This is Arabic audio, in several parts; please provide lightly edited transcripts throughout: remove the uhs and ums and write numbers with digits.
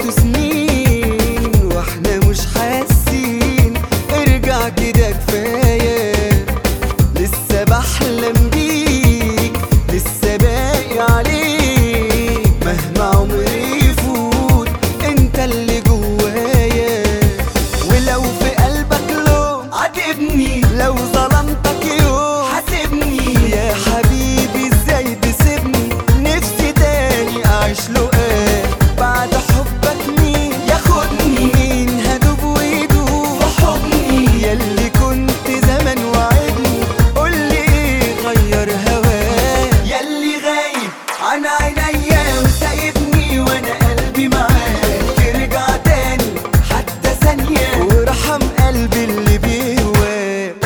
فاتوا سنين واحنا مش حاسين، ارجع كده كفاية، لسه بحلم بيك، لسه باقي عليك، مهما عمري يفوت انت اللي جوايا. ولو في قلبك لوم عاتبني، لو ظلمتك يوم حاسبني، يا حبيبي ازاي تسيبني، نفسي تاني اعيش لقاك، بعد حبك مين ياخدني، مين هدوب ويدوب في حضني، ياللي كنت زمان وعدني، قولي ايه غير هواك، ياللي غايب عن عينيا وسايبني وانا قلبي معاك، ارجع تاني حتى ثانية وارحم قلبي اللي بيهواك.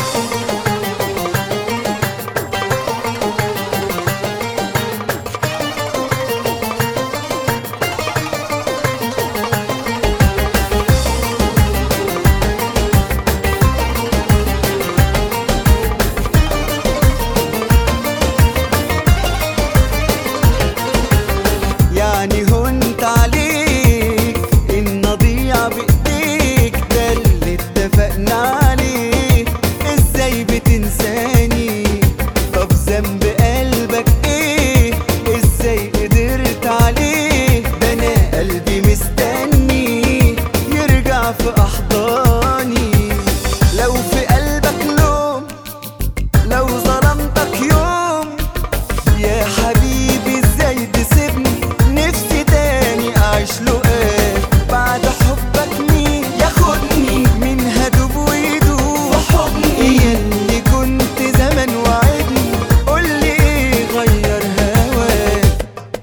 يعني هنت عليك ان اضيع بايديك، ده اللي اتفقنا عليه، ازاي بتنساني، طب ذنب قلبك ايه، ازاي قدرت عليه، ده انا قلبي مستني يرجع في احضاني. لو في قلبك لوم، لو ظلمتك يوم، يا حبيبي ازاي تسيبني، نفسي تاني اعيش لقاك، بعد حبك مين ياخدني، مين هدوب ويدوب في حضني، ياللي كنت زمان وعدني، قولي ايه غير هواك،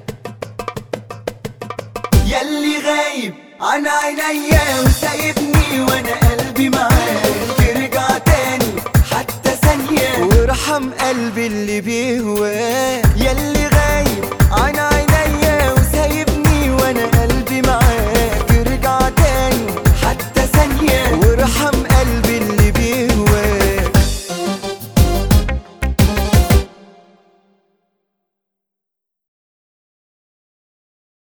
ياللي غايب عن عينيا وسايبني وانا قلبي معاك، ارجع تاني حتى ثانية وارحم قلبي اللي بيهواك، ياللي